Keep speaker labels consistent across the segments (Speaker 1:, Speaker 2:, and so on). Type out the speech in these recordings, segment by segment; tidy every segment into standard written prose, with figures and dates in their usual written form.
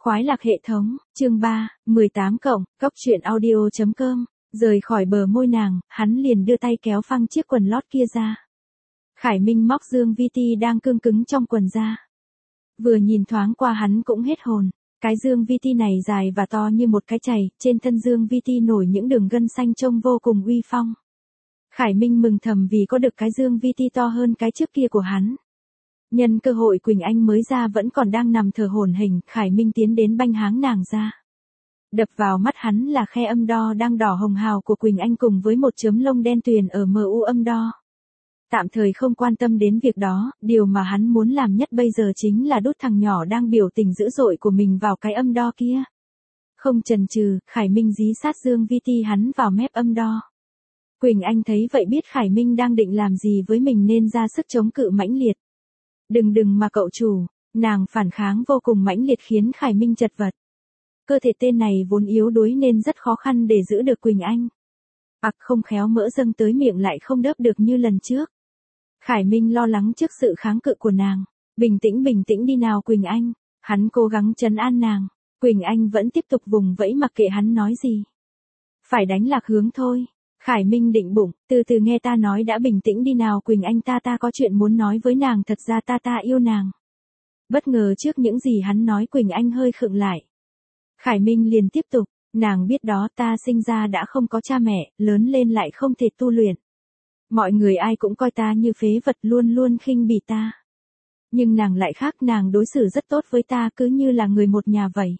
Speaker 1: Khoái lạc hệ thống, chương 3, 18 cộng, cốc truyện audio.com, rời khỏi bờ môi nàng, hắn liền đưa tay kéo phăng chiếc quần lót kia ra. Khải Minh móc Dương Vi Ti đang cương cứng trong quần ra. Vừa nhìn thoáng qua hắn cũng hết hồn, cái Dương Vi Ti này dài và to như một cái chày, trên thân Dương Vi Ti nổi những đường gân xanh trông vô cùng uy phong. Khải Minh mừng thầm vì có được cái Dương Vi Ti to hơn cái trước kia của hắn. Nhân cơ hội Quỳnh Anh mới ra vẫn còn đang nằm thở hổn hển, Khải Minh tiến đến banh háng nàng ra. Đập vào mắt hắn là khe âm đo đang đỏ hồng hào của Quỳnh Anh cùng với một chấm lông đen tuyền ở MU âm đo. Tạm thời không quan tâm đến việc đó, điều mà hắn muốn làm nhất bây giờ chính là đút thằng nhỏ đang biểu tình dữ dội của mình vào cái âm đo kia. Không chần chừ, Khải Minh dí sát Dương Vi Ti hắn vào mép âm đo. Quỳnh Anh thấy vậy biết Khải Minh đang định làm gì với mình nên ra sức chống cự mãnh liệt. Đừng mà cậu chủ, nàng phản kháng vô cùng mãnh liệt khiến Khải Minh chật vật. Cơ thể tên này vốn yếu đuối nên rất khó khăn để giữ được Quỳnh Anh. Không khéo mỡ dâng tới miệng lại không đớp được như lần trước. Khải Minh lo lắng trước sự kháng cự của nàng. Bình tĩnh đi nào Quỳnh Anh. Hắn cố gắng trấn an nàng. Quỳnh Anh vẫn tiếp tục vùng vẫy mặc kệ hắn nói gì. Phải đánh lạc hướng thôi. Khải Minh định bụng, từ từ nghe ta nói đã, bình tĩnh đi nào Quỳnh Anh, ta có chuyện muốn nói với nàng, thật ra ta yêu nàng. Bất ngờ trước những gì hắn nói Quỳnh Anh hơi khựng lại. Khải Minh liền tiếp tục, nàng biết đó, ta sinh ra đã không có cha mẹ, lớn lên lại không thể tu luyện. Mọi người ai cũng coi ta như phế vật, luôn luôn khinh bỉ ta. Nhưng nàng lại khác, nàng đối xử rất tốt với ta cứ như là người một nhà vậy.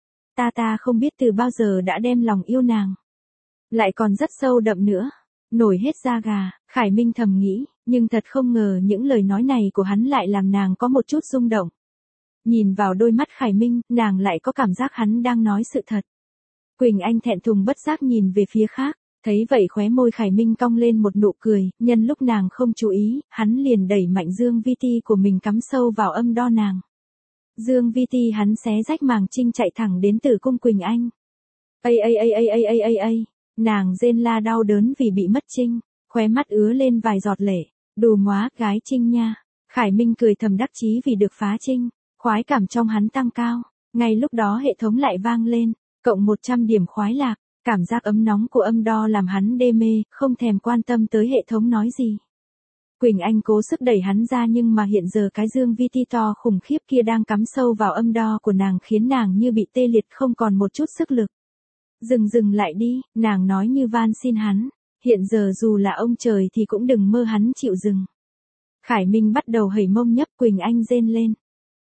Speaker 1: Ta không biết từ bao giờ đã đem lòng yêu nàng. Lại còn rất sâu đậm nữa. Nổi hết da gà, Khải Minh thầm nghĩ, nhưng thật không ngờ những lời nói này của hắn lại làm nàng có một chút rung động. Nhìn vào đôi mắt Khải Minh, nàng lại có cảm giác hắn đang nói sự thật. Quỳnh Anh thẹn thùng bất giác nhìn về phía khác, thấy vậy khóe môi Khải Minh cong lên một nụ cười, nhân lúc nàng không chú ý, hắn liền đẩy mạnh Dương Vi Ti của mình cắm sâu vào âm đo nàng. Dương Vi Ti hắn xé rách màng trinh chạy thẳng đến tử cung Quỳnh Anh. Ây. Nàng rên la đau đớn vì bị mất trinh, khóe mắt ứa lên vài giọt lệ, đù móa, gái trinh nha. Khải Minh cười thầm đắc chí vì được phá trinh, khoái cảm trong hắn tăng cao. Ngay lúc đó hệ thống lại vang lên, cộng 100 điểm khoái lạc, cảm giác ấm nóng của âm đo làm hắn đê mê, không thèm quan tâm tới hệ thống nói gì. Quỳnh Anh cố sức đẩy hắn ra nhưng mà hiện giờ cái Dương Vi Ti to khủng khiếp kia đang cắm sâu vào âm đo của nàng khiến nàng như bị tê liệt không còn một chút sức lực. Dừng lại đi, nàng nói như van xin hắn, hiện giờ dù là ông trời thì cũng đừng mơ hắn chịu dừng. Khải Minh bắt đầu hẩy mông nhấp, Quỳnh Anh rên lên.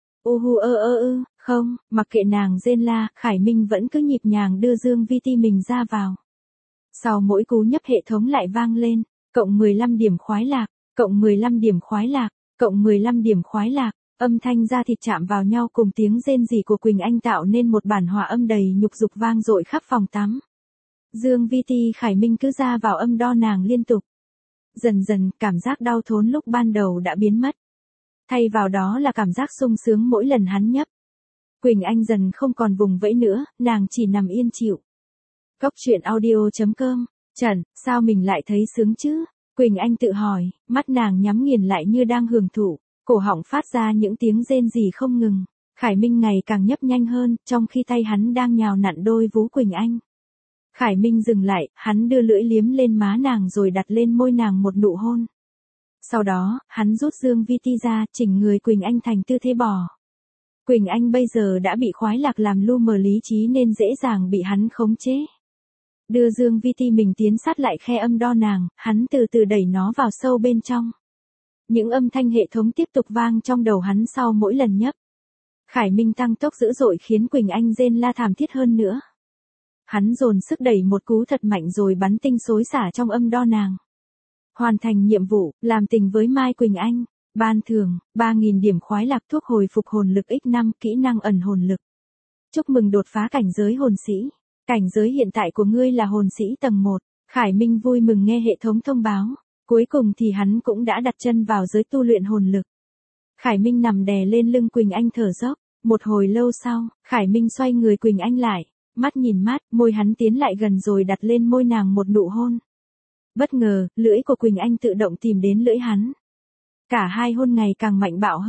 Speaker 1: Không, mặc kệ nàng rên la, Khải Minh vẫn cứ nhịp nhàng đưa Dương Vi Ti mình ra vào. Sau mỗi cú nhấp hệ thống lại vang lên, cộng 15 điểm khoái lạc, cộng 15 điểm khoái lạc, cộng 15 điểm khoái lạc. Âm thanh da thịt chạm vào nhau cùng tiếng rên rỉ của Quỳnh Anh tạo nên một bản hòa âm đầy nhục dục vang dội khắp phòng tắm. Dương Vi Ti Khải Minh cứ ra vào âm đo nàng liên tục. Dần, cảm giác đau thốn lúc ban đầu đã biến mất. Thay vào đó là cảm giác sung sướng mỗi lần hắn nhấp. Quỳnh Anh dần không còn vùng vẫy nữa, nàng chỉ nằm yên chịu. Cốc truyện audio.com, Trần, sao mình lại thấy sướng chứ? Quỳnh Anh tự hỏi, mắt nàng nhắm nghiền lại như đang hưởng thụ. Cổ họng phát ra những tiếng rên rỉ không ngừng. Khải Minh ngày càng nhấp nhanh hơn, trong khi tay hắn đang nhào nặn đôi vú Quỳnh Anh. Khải Minh dừng lại, hắn đưa lưỡi liếm lên má nàng rồi đặt lên môi nàng một nụ hôn. Sau đó, hắn rút Dương Vi Ti ra, chỉnh người Quỳnh Anh thành tư thế bò. Quỳnh Anh bây giờ đã bị khoái lạc làm lu mờ lý trí nên dễ dàng bị hắn khống chế. Đưa Dương Vi Ti mình tiến sát lại khe âm đo nàng, hắn từ từ đẩy nó vào sâu bên trong. Những âm thanh hệ thống tiếp tục vang trong đầu hắn sau mỗi lần nhấp. Khải Minh tăng tốc dữ dội khiến Quỳnh Anh rên la thảm thiết hơn nữa. Hắn dồn sức đẩy một cú thật mạnh rồi bắn tinh xối xả trong âm đo nàng. Hoàn thành nhiệm vụ, làm tình với Mai Quỳnh Anh. Ban thưởng, 3.000 điểm khoái lạc, thuốc hồi phục hồn lực X5, kỹ năng ẩn hồn lực. Chúc mừng đột phá cảnh giới hồn sĩ. Cảnh giới hiện tại của ngươi là hồn sĩ tầng 1. Khải Minh vui mừng nghe hệ thống thông báo. Cuối cùng thì hắn cũng đã đặt chân vào giới tu luyện hồn lực. Khải Minh nằm đè lên lưng Quỳnh Anh thở dốc. Một hồi lâu sau, Khải Minh xoay người Quỳnh Anh lại, mắt nhìn mắt, môi hắn tiến lại gần rồi đặt lên môi nàng một nụ hôn. Bất ngờ, lưỡi của Quỳnh Anh tự động tìm đến lưỡi hắn. Cả hai hôn ngày càng mạnh bạo hơn.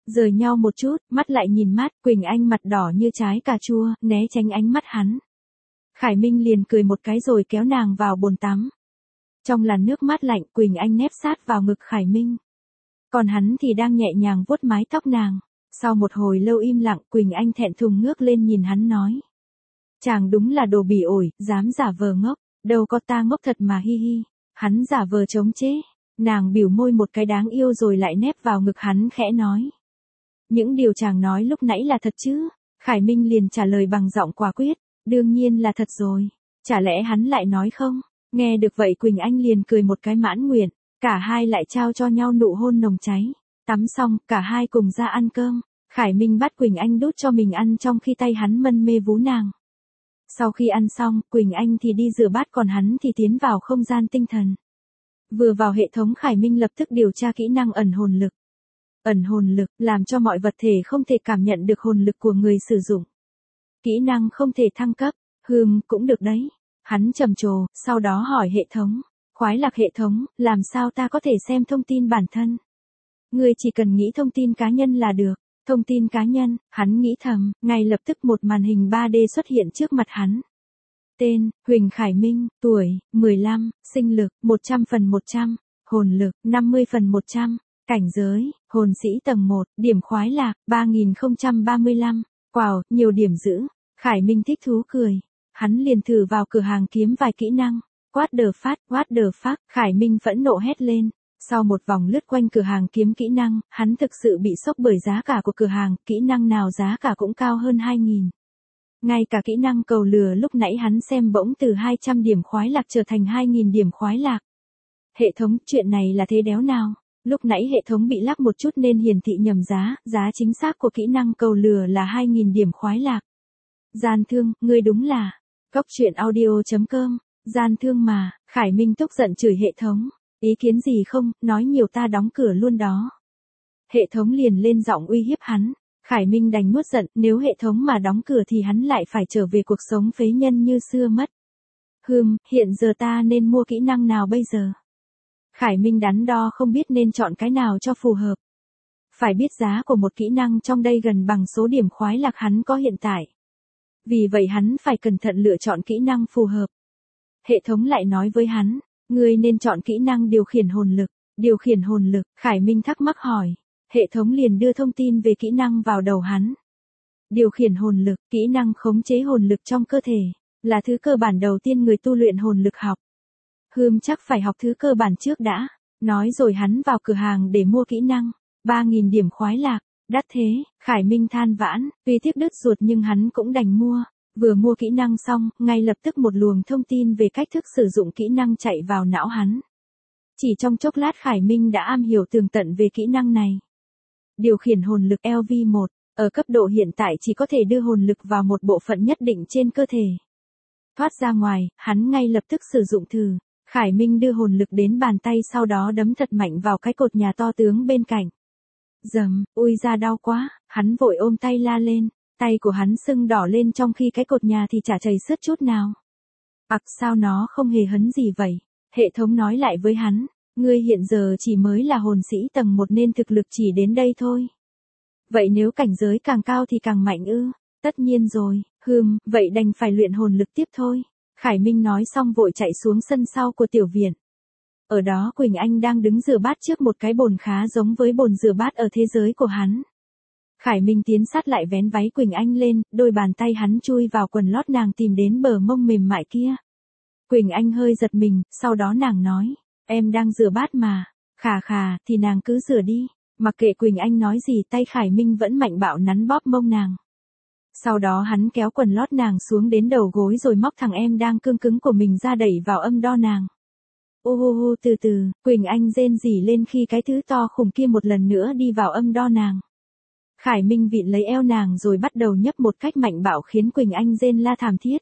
Speaker 1: Rời nhau một chút, mắt lại nhìn mắt, Quỳnh Anh mặt đỏ như trái cà chua, né tránh ánh mắt hắn. Khải Minh liền cười một cái rồi kéo nàng vào bồn tắm. Trong làn nước mát lạnh, Quỳnh Anh nép sát vào ngực Khải Minh. Còn hắn thì đang nhẹ nhàng vuốt mái tóc nàng. Sau một hồi lâu im lặng, Quỳnh Anh thẹn thùng ngước lên nhìn hắn nói. Chàng đúng là đồ bỉ ổi, dám giả vờ ngốc, đâu có ta ngốc thật mà hi hi. Hắn giả vờ chống chế. Nàng biểu môi một cái đáng yêu rồi lại nép vào ngực hắn khẽ nói. Những điều chàng nói lúc nãy là thật chứ? Khải Minh liền trả lời bằng giọng quả quyết. Đương nhiên là thật rồi. Chả lẽ hắn lại nói không? Nghe được vậy Quỳnh Anh liền cười một cái mãn nguyện. Cả hai lại trao cho nhau nụ hôn nồng cháy. Tắm xong, cả hai cùng ra ăn cơm. Khải Minh bắt Quỳnh Anh đút cho mình ăn trong khi tay hắn mân mê vú nàng. Sau khi ăn xong, Quỳnh Anh thì đi rửa bát còn hắn thì tiến vào không gian tinh thần. Vừa vào hệ thống Khải Minh lập tức điều tra kỹ năng ẩn hồn lực. Ẩn hồn lực làm cho mọi vật thể không thể cảm nhận được hồn lực của người sử dụng. Kỹ năng không thể thăng cấp, cũng được đấy. Hắn trầm trồ, sau đó hỏi hệ thống. Khoái lạc hệ thống, làm sao ta có thể xem thông tin bản thân? Ngươi chỉ cần nghĩ thông tin cá nhân là được. Thông tin cá nhân, hắn nghĩ thầm, ngay lập tức một màn hình 3D xuất hiện trước mặt hắn. Tên, Huỳnh Khải Minh, tuổi, 15, sinh lực, 100/100, hồn lực, 50/100, cảnh giới, hồn sĩ tầng 1, điểm khoái lạc, 3035, wow, nhiều điểm giữ. Khải Minh thích thú cười. Hắn liền thử vào cửa hàng kiếm vài kỹ năng. What the fuck, Khải Minh phẫn nộ hét lên. Sau một vòng lướt quanh cửa hàng kiếm kỹ năng, hắn thực sự bị sốc bởi giá cả của cửa hàng, kỹ năng nào giá cả cũng cao hơn 2.000. Ngay cả kỹ năng cầu lừa lúc nãy hắn xem bỗng từ 200 điểm khoái lạc trở thành 2.000 điểm khoái lạc. Hệ thống, chuyện này là thế đéo nào? Lúc nãy hệ thống bị lắc một chút nên hiển thị nhầm giá chính xác của kỹ năng cầu lừa là 2.000 điểm khoái lạc. Gian thương, ngươi đúng là. Cốc.audio.com, gian thương mà, Khải Minh tức giận chửi hệ thống. Ý kiến gì không, nói nhiều ta đóng cửa luôn đó. Hệ thống liền lên giọng uy hiếp hắn. Khải Minh đành nuốt giận, nếu hệ thống mà đóng cửa thì hắn lại phải trở về cuộc sống phế nhân như xưa mất. Hiện giờ ta nên mua kỹ năng nào bây giờ? Khải Minh đắn đo không biết nên chọn cái nào cho phù hợp. Phải biết giá của một kỹ năng trong đây gần bằng số điểm khoái lạc hắn có hiện tại. Vì vậy hắn phải cẩn thận lựa chọn kỹ năng phù hợp. Hệ thống lại nói với hắn, ngươi nên chọn kỹ năng điều khiển hồn lực. Điều khiển hồn lực, Khải Minh thắc mắc hỏi. Hệ thống liền đưa thông tin về kỹ năng vào đầu hắn. Điều khiển hồn lực, kỹ năng khống chế hồn lực trong cơ thể, là thứ cơ bản đầu tiên người tu luyện hồn lực học. Chắc phải học thứ cơ bản trước đã. Nói rồi hắn vào cửa hàng để mua kỹ năng. 3.000 điểm khoái lạc, đắt thế, Khải Minh than vãn, tuy tiếc đứt ruột nhưng hắn cũng đành mua. Vừa mua kỹ năng xong, ngay lập tức một luồng thông tin về cách thức sử dụng kỹ năng chạy vào não hắn. Chỉ trong chốc lát Khải Minh đã am hiểu tường tận về kỹ năng này. Điều khiển hồn lực LV1, ở cấp độ hiện tại chỉ có thể đưa hồn lực vào một bộ phận nhất định trên cơ thể. Thoát ra ngoài, hắn ngay lập tức sử dụng thử. Khải Minh đưa hồn lực đến bàn tay sau đó đấm thật mạnh vào cái cột nhà to tướng bên cạnh. Dầm, ui ra đau quá, hắn vội ôm tay la lên. Tay của hắn sưng đỏ lên trong khi cái cột nhà thì chả chảy xước chút nào. Sao nó không hề hấn gì vậy? Hệ thống nói lại với hắn. Ngươi hiện giờ chỉ mới là hồn sĩ tầng 1 nên thực lực chỉ đến đây thôi. Vậy nếu cảnh giới càng cao thì càng mạnh ư? Tất nhiên rồi, vậy đành phải luyện hồn lực tiếp thôi. Khải Minh nói xong vội chạy xuống sân sau của tiểu viện. Ở đó Quỳnh Anh đang đứng rửa bát trước một cái bồn khá giống với bồn rửa bát ở thế giới của hắn. Khải Minh tiến sát lại vén váy Quỳnh Anh lên, đôi bàn tay hắn chui vào quần lót nàng tìm đến bờ mông mềm mại kia. Quỳnh Anh hơi giật mình, sau đó nàng nói, em đang rửa bát mà. Khà, thì nàng cứ rửa đi. Mặc kệ Quỳnh Anh nói gì tay Khải Minh vẫn mạnh bạo nắn bóp mông nàng. Sau đó hắn kéo quần lót nàng xuống đến đầu gối rồi móc thằng em đang cương cứng của mình ra đẩy vào âm đo nàng. Từ từ, Quỳnh Anh rên rỉ lên khi cái thứ to khủng kia một lần nữa đi vào âm đo nàng. Khải Minh vịn lấy eo nàng rồi bắt đầu nhấp một cách mạnh bạo khiến Quỳnh Anh rên la thảm thiết.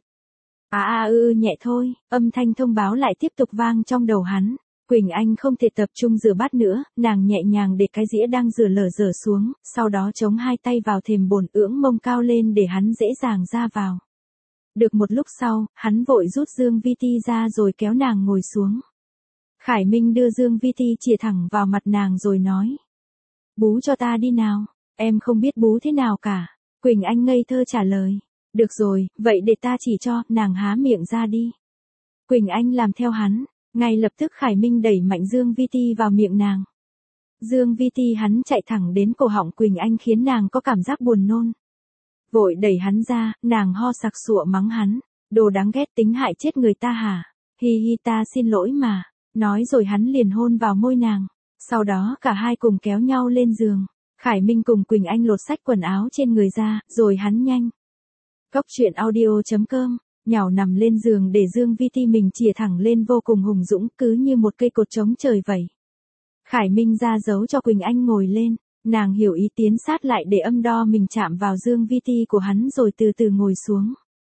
Speaker 1: Nhẹ thôi, âm thanh thông báo lại tiếp tục vang trong đầu hắn. Quỳnh Anh không thể tập trung rửa bát nữa, nàng nhẹ nhàng để cái dĩa đang rửa xuống, sau đó chống hai tay vào thềm bồn ưỡng mông cao lên để hắn dễ dàng ra vào. Được một lúc sau, hắn vội rút dương vi ti ra rồi kéo nàng ngồi xuống. Khải Minh đưa dương vi ti chìa thẳng vào mặt nàng rồi nói. Bú cho ta đi nào. Em không biết bú thế nào cả. Quỳnh Anh ngây thơ trả lời. Được rồi, vậy để ta chỉ cho, nàng há miệng ra đi. Quỳnh Anh làm theo hắn, ngay lập tức Khải Minh đẩy mạnh Dương Vi Ti vào miệng nàng. Dương Vi Ti hắn chạy thẳng đến cổ họng Quỳnh Anh khiến nàng có cảm giác buồn nôn. Vội đẩy hắn ra, nàng ho sặc sụa mắng hắn. Đồ đáng ghét, tính hại chết người ta hả? Hi hi, ta xin lỗi mà. Nói rồi hắn liền hôn vào môi nàng. Sau đó cả hai cùng kéo nhau lên giường. Khải Minh cùng Quỳnh Anh lột xách quần áo trên người ra, rồi hắn nhanh. Cốc truyện audio.com, nhào nằm lên giường để Dương Vi Ti mình chìa thẳng lên vô cùng hùng dũng, cứ như một cây cột trống trời vậy. Khải Minh ra dấu cho Quỳnh Anh ngồi lên, nàng hiểu ý tiến sát lại để âm đo mình chạm vào Dương Vi Ti của hắn rồi từ từ ngồi xuống.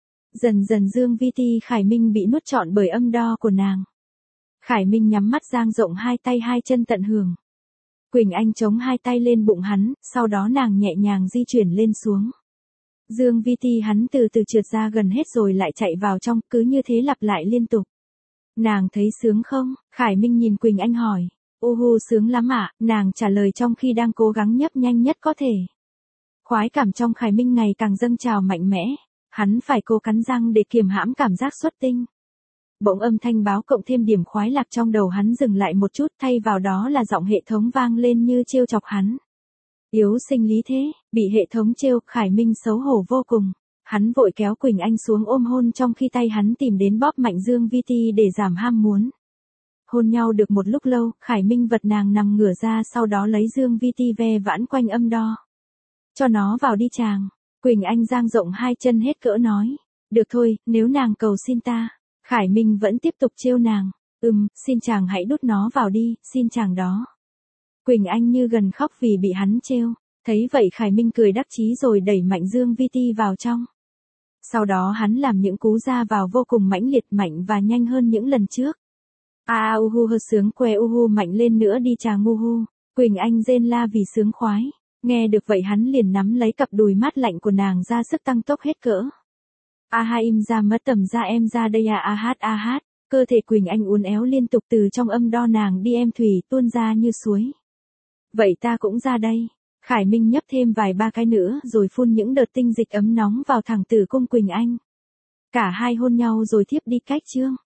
Speaker 1: Dần dần Dương Vi Ti Khải Minh bị nuốt trọn bởi âm đo của nàng. Khải Minh nhắm mắt dang rộng hai tay hai chân tận hưởng. Quỳnh Anh chống hai tay lên bụng hắn, sau đó nàng nhẹ nhàng di chuyển lên xuống. Dương Vi Ti hắn từ từ trượt ra gần hết rồi lại chạy vào trong, cứ như thế lặp lại liên tục. Nàng thấy sướng không? Khải Minh nhìn Quỳnh Anh hỏi. Sướng lắm ạ, nàng trả lời trong khi đang cố gắng nhấp nhanh nhất có thể. Khoái cảm trong Khải Minh ngày càng dâng trào mạnh mẽ, hắn phải cố cắn răng để kiềm hãm cảm giác xuất tinh. Bỗng âm thanh báo cộng thêm điểm khoái lạc trong đầu hắn dừng lại một chút, thay vào đó là giọng hệ thống vang lên như trêu chọc hắn. Yếu sinh lý thế, bị hệ thống trêu, Khải Minh xấu hổ vô cùng. Hắn vội kéo Quỳnh Anh xuống ôm hôn trong khi tay hắn tìm đến bóp mạnh Dương Vi Ti để giảm ham muốn. Hôn nhau được một lúc lâu, Khải Minh vật nàng nằm ngửa ra, sau đó lấy Dương Vi Ti ve vãn quanh âm đo. Cho nó vào đi chàng. Quỳnh Anh dang rộng hai chân hết cỡ nói. Được thôi, nếu nàng cầu xin ta. Khải Minh vẫn tiếp tục trêu nàng. Xin chàng hãy đút nó vào đi, xin chàng đó. Quỳnh Anh như gần khóc vì bị hắn trêu. Thấy vậy Khải Minh cười đắc chí rồi đẩy mạnh Dương Vi Ti vào trong. Sau đó hắn làm những cú ra vào vô cùng mãnh liệt, mạnh và nhanh hơn những lần trước. Hơ sướng que mạnh lên nữa đi chàng hu. Quỳnh Anh rên la vì sướng khoái. Nghe được vậy hắn liền nắm lấy cặp đùi mát lạnh của nàng ra sức tăng tốc hết cỡ. Im ra mất tầm ra em ra đây hát. Cơ thể Quỳnh Anh uốn éo liên tục từ trong âm đo nàng đi em thủy tuôn ra như suối. Vậy ta cũng ra đây. Khải Minh nhấp thêm vài ba cái nữa rồi phun những đợt tinh dịch ấm nóng vào thẳng tử cung Quỳnh Anh. Cả hai hôn nhau rồi thiếp đi cách chương.